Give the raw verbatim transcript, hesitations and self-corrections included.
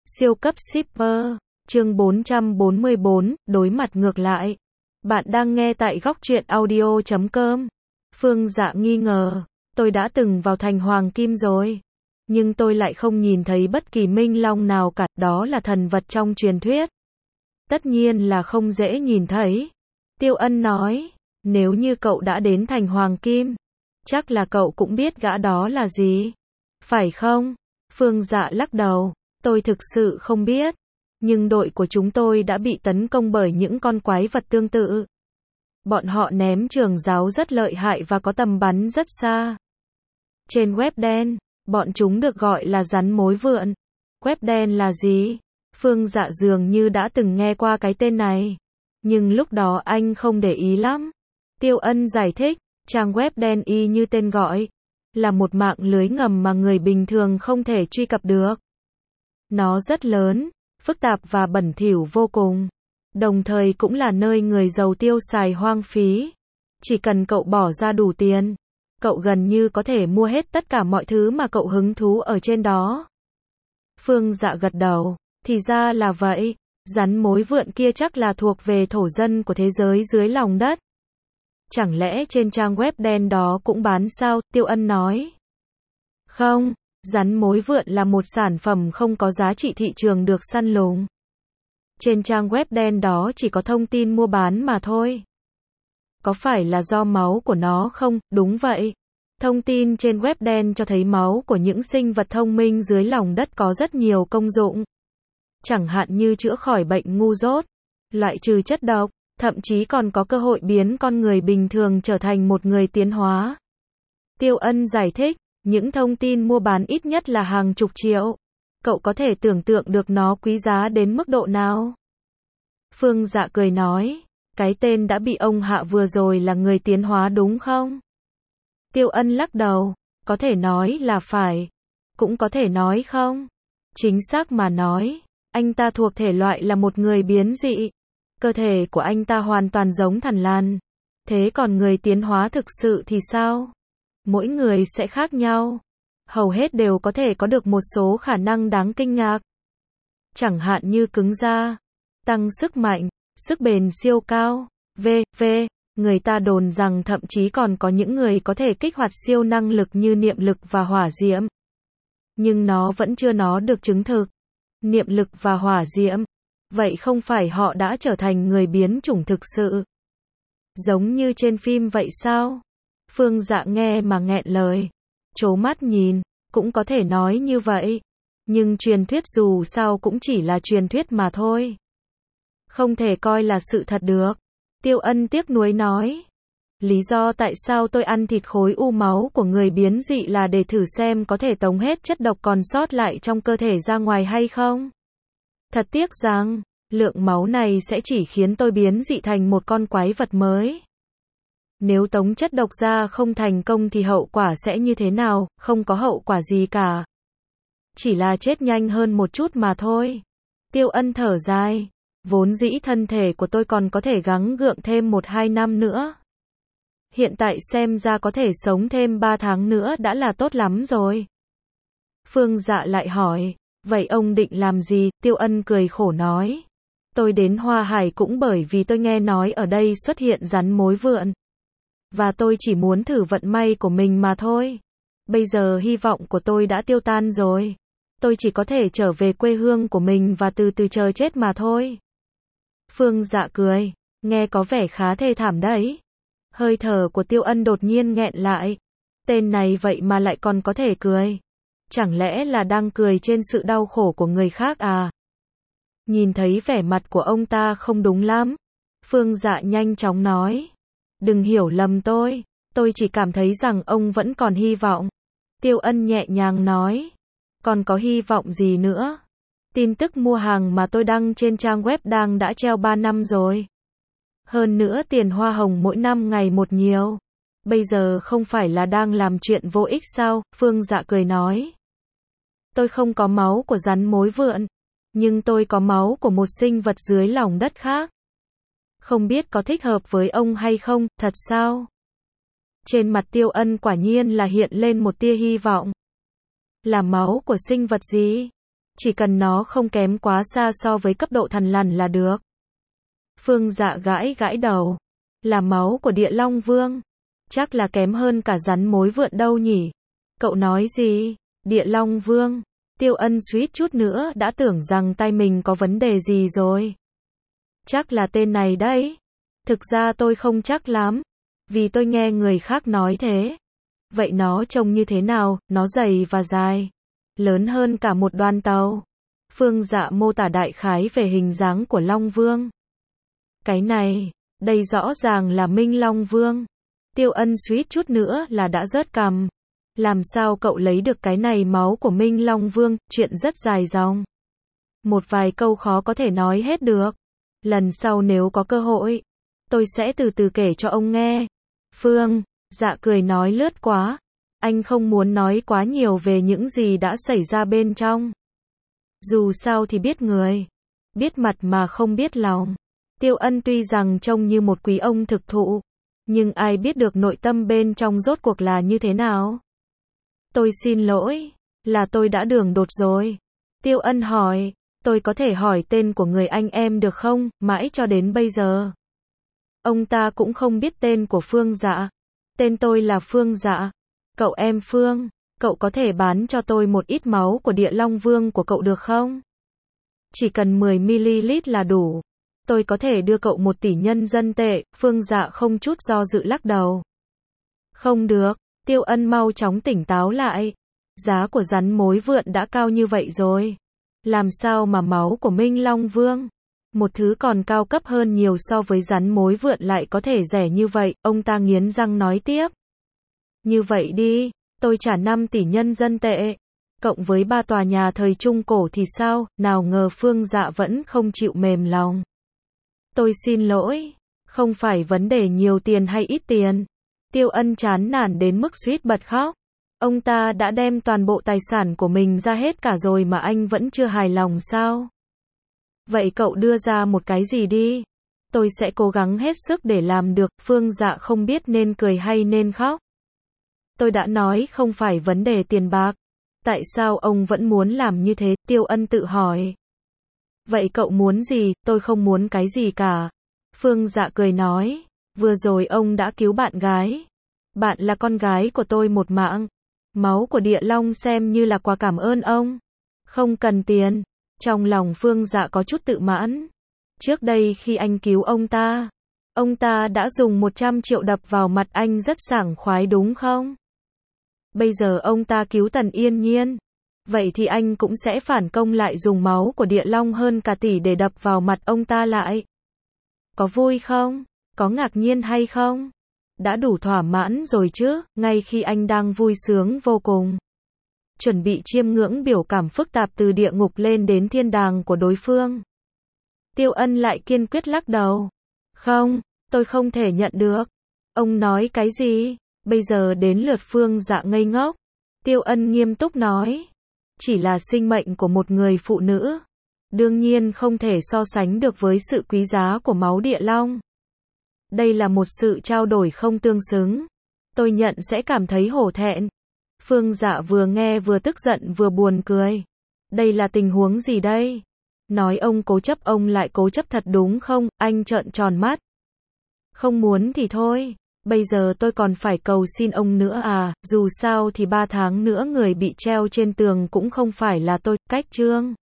Siêu cấp shipper, chương bốn trăm bốn mươi bốn, đối mặt ngược lại. Bạn đang nghe tại góc truyện audio chấm com. Phương Dạ nghi ngờ, tôi đã từng vào thành Hoàng Kim rồi, nhưng tôi lại không nhìn thấy bất kỳ minh long nào cả, đó là thần vật trong truyền thuyết. Tất nhiên là không dễ nhìn thấy. Tiêu Ân nói, nếu như cậu đã đến thành Hoàng Kim, chắc là cậu cũng biết gã đó là gì, phải không? Phương Dạ lắc đầu, tôi thực sự không biết, nhưng đội của chúng tôi đã bị tấn công bởi những con quái vật tương tự. Bọn họ ném trường giáo rất lợi hại và có tầm bắn rất xa. Trên web đen, bọn chúng được gọi là rắn mối vượn. Web đen là gì? Phương Dạ dường như đã từng nghe qua cái tên này, nhưng lúc đó anh không để ý lắm. Tiêu Ân giải thích, trang web đen y như tên gọi, là một mạng lưới ngầm mà người bình thường không thể truy cập được. Nó rất lớn, phức tạp và bẩn thỉu vô cùng, đồng thời cũng là nơi người giàu tiêu xài hoang phí. Chỉ cần cậu bỏ ra đủ tiền, cậu gần như có thể mua hết tất cả mọi thứ mà cậu hứng thú ở trên đó. Phương Dạ gật đầu, thì ra là vậy, rắn mối vượn kia chắc là thuộc về thổ dân của thế giới dưới lòng đất. Chẳng lẽ trên trang web đen đó cũng bán sao? Tiêu Ân nói. Không, rắn mối vượn là một sản phẩm không có giá trị thị trường được săn lùng. Trên trang web đen đó chỉ có thông tin mua bán mà thôi. Có phải là do máu của nó không? Đúng vậy. Thông tin trên web đen cho thấy máu của những sinh vật thông minh dưới lòng đất có rất nhiều công dụng. Chẳng hạn như chữa khỏi bệnh ngu dốt, loại trừ chất độc, thậm chí còn có cơ hội biến con người bình thường trở thành một người tiến hóa. Tiêu Ân giải thích, những thông tin mua bán ít nhất là hàng chục triệu. Cậu có thể tưởng tượng được nó quý giá đến mức độ nào? Phương Dạ cười nói, cái tên đã bị ông hạ vừa rồi là người tiến hóa đúng không? Tiêu Ân lắc đầu, có thể nói là phải, cũng có thể nói không. Chính xác mà nói, anh ta thuộc thể loại là một người biến dị. Cơ thể của anh ta hoàn toàn giống Thằn Lằn. Thế còn người tiến hóa thực sự thì sao? Mỗi người sẽ khác nhau. Hầu hết đều có thể có được một số khả năng đáng kinh ngạc. Chẳng hạn như cứng da, tăng sức mạnh, sức bền siêu cao, vân vân. Người ta đồn rằng thậm chí còn có những người có thể kích hoạt siêu năng lực như niệm lực và hỏa diễm. Nhưng nó vẫn chưa nó được chứng thực. Niệm lực và hỏa diễm. Vậy không phải họ đã trở thành người biến chủng thực sự? Giống như trên phim vậy sao? Phương Dạ nghe mà nghẹn lời. Trố mắt nhìn, cũng có thể nói như vậy. Nhưng truyền thuyết dù sao cũng chỉ là truyền thuyết mà thôi. Không thể coi là sự thật được. Tiêu Ân tiếc nuối nói. Lý do tại sao tôi ăn thịt khối u máu của người biến dị là để thử xem có thể tống hết chất độc còn sót lại trong cơ thể ra ngoài hay không. Thật tiếc rằng, lượng máu này sẽ chỉ khiến tôi biến dị thành một con quái vật mới. Nếu tống chất độc ra không thành công thì hậu quả sẽ như thế nào? Không có hậu quả gì cả. Chỉ là chết nhanh hơn một chút mà thôi. Tiêu Ân thở dài. Vốn dĩ thân thể của tôi còn có thể gắng gượng thêm một hai năm nữa. Hiện tại xem ra có thể sống thêm ba tháng nữa đã là tốt lắm rồi. Phương Dạ lại hỏi, vậy ông định làm gì? Tiêu Ân cười khổ nói. Tôi đến Hoa Hải cũng bởi vì tôi nghe nói ở đây xuất hiện rắn mối vượn. Và tôi chỉ muốn thử vận may của mình mà thôi. Bây giờ hy vọng của tôi đã tiêu tan rồi. Tôi chỉ có thể trở về quê hương của mình và từ từ chờ chết mà thôi. Phương Dạ cười, nghe có vẻ khá thê thảm đấy. Hơi thở của Tiêu Ân đột nhiên nghẹn lại. Tên này vậy mà lại còn có thể cười. Chẳng lẽ là đang cười trên sự đau khổ của người khác à? Nhìn thấy vẻ mặt của ông ta không đúng lắm. Phương Dạ nhanh chóng nói. Đừng hiểu lầm tôi. Tôi chỉ cảm thấy rằng ông vẫn còn hy vọng. Tiêu Ân nhẹ nhàng nói. Còn có hy vọng gì nữa? Tin tức mua hàng mà tôi đăng trên trang web đang đã treo ba năm rồi. Hơn nữa tiền hoa hồng mỗi năm ngày một nhiều. Bây giờ không phải là đang làm chuyện vô ích sao? Phương Dạ cười nói. Tôi không có máu của rắn mối vượn. Nhưng tôi có máu của một sinh vật dưới lòng đất khác. Không biết có thích hợp với ông hay không, thật sao? Trên mặt Tiêu Ân quả nhiên là hiện lên một tia hy vọng. Là máu của sinh vật gì? Chỉ cần nó không kém quá xa so với cấp độ thằn lằn là được. Phương Dạ gãi gãi đầu. Là máu của Địa Long Vương. Chắc là kém hơn cả rắn mối vượn đâu nhỉ? Cậu nói gì? Địa Long Vương. Tiêu Ân suýt chút nữa đã tưởng rằng tai mình có vấn đề gì rồi. Chắc là tên này đấy. Thực ra tôi không chắc lắm. Vì tôi nghe người khác nói thế. Vậy nó trông như thế nào? Nó dày và dài. Lớn hơn cả một đoàn tàu. Phương Dạ mô tả đại khái về hình dáng của Long Vương. Cái này, đây rõ ràng là Minh Long Vương. Tiêu Ân suýt chút nữa là đã rớt cằm. Làm sao cậu lấy được cái này máu của Minh Long Vương, chuyện rất dài dòng. Một vài câu khó có thể nói hết được. Lần sau nếu có cơ hội, tôi sẽ từ từ kể cho ông nghe. Phương Dạ cười nói lướt quá. Anh không muốn nói quá nhiều về những gì đã xảy ra bên trong. Dù sao thì biết người, biết mặt mà không biết lòng. Tiêu Ân tuy rằng trông như một quý ông thực thụ, nhưng ai biết được nội tâm bên trong rốt cuộc là như thế nào. Tôi xin lỗi, là tôi đã đường đột rồi. Tiêu Ân hỏi, tôi có thể hỏi tên của người anh em được không, mãi cho đến bây giờ. Ông ta cũng không biết tên của Phương Dạ. Tên tôi là Phương Dạ. Cậu em Phương, cậu có thể bán cho tôi một ít máu của Địa Long Vương của cậu được không? Chỉ cần mười mi-li-lít là đủ. Tôi có thể đưa cậu một tỷ nhân dân tệ. Phương Dạ không chút do dự lắc đầu. Không được. Tiêu Ân mau chóng tỉnh táo lại. Giá của rắn mối vượn đã cao như vậy rồi. Làm sao mà máu của Minh Long Vương, một thứ còn cao cấp hơn nhiều so với rắn mối vượn lại có thể rẻ như vậy? Ông ta nghiến răng nói tiếp. Như vậy đi, tôi trả năm tỷ nhân dân tệ. Cộng với ba tòa nhà thời Trung Cổ thì sao? Nào ngờ Phương Dạ vẫn không chịu mềm lòng. Tôi xin lỗi, không phải vấn đề nhiều tiền hay ít tiền. Tiêu Ân chán nản đến mức suýt bật khóc. Ông ta đã đem toàn bộ tài sản của mình ra hết cả rồi mà anh vẫn chưa hài lòng sao? Vậy cậu đưa ra một cái gì đi? Tôi sẽ cố gắng hết sức để làm được. Phương Dạ không biết nên cười hay nên khóc. Tôi đã nói không phải vấn đề tiền bạc. Tại sao ông vẫn muốn làm như thế? Tiêu Ân tự hỏi. Vậy cậu muốn gì? Tôi không muốn cái gì cả. Phương Dạ cười nói. Vừa rồi ông đã cứu bạn gái. Bạn là con gái của tôi một mạng. Máu của Địa Long xem như là quà cảm ơn ông. Không cần tiền. Trong lòng Phương Dạ có chút tự mãn. Trước đây khi anh cứu ông ta, ông ta đã dùng một trăm triệu đập vào mặt anh rất sảng khoái đúng không? Bây giờ ông ta cứu Tần Yên Nhiên. Vậy thì anh cũng sẽ phản công lại dùng máu của Địa Long hơn cả tỷ để đập vào mặt ông ta lại. Có vui không? Có ngạc nhiên hay không? Đã đủ thỏa mãn rồi chứ, ngay khi anh đang vui sướng vô cùng. Chuẩn bị chiêm ngưỡng biểu cảm phức tạp từ địa ngục lên đến thiên đàng của đối phương. Tiêu Ân lại kiên quyết lắc đầu. Không, tôi không thể nhận được. Ông nói cái gì? Bây giờ đến lượt Phương Dạ ngây ngốc. Tiêu Ân nghiêm túc nói. Chỉ là sinh mệnh của một người phụ nữ. Đương nhiên không thể so sánh được với sự quý giá của máu Địa Long. Đây là một sự trao đổi không tương xứng. Tôi nhận sẽ cảm thấy hổ thẹn. Phương Dạ vừa nghe vừa tức giận vừa buồn cười. Đây là tình huống gì đây? Nói ông cố chấp ông lại cố chấp thật đúng không? Anh trợn tròn mắt. Không muốn thì thôi. Bây giờ tôi còn phải cầu xin ông nữa à? Dù sao thì ba tháng nữa người bị treo trên tường cũng không phải là tôi. Cách chương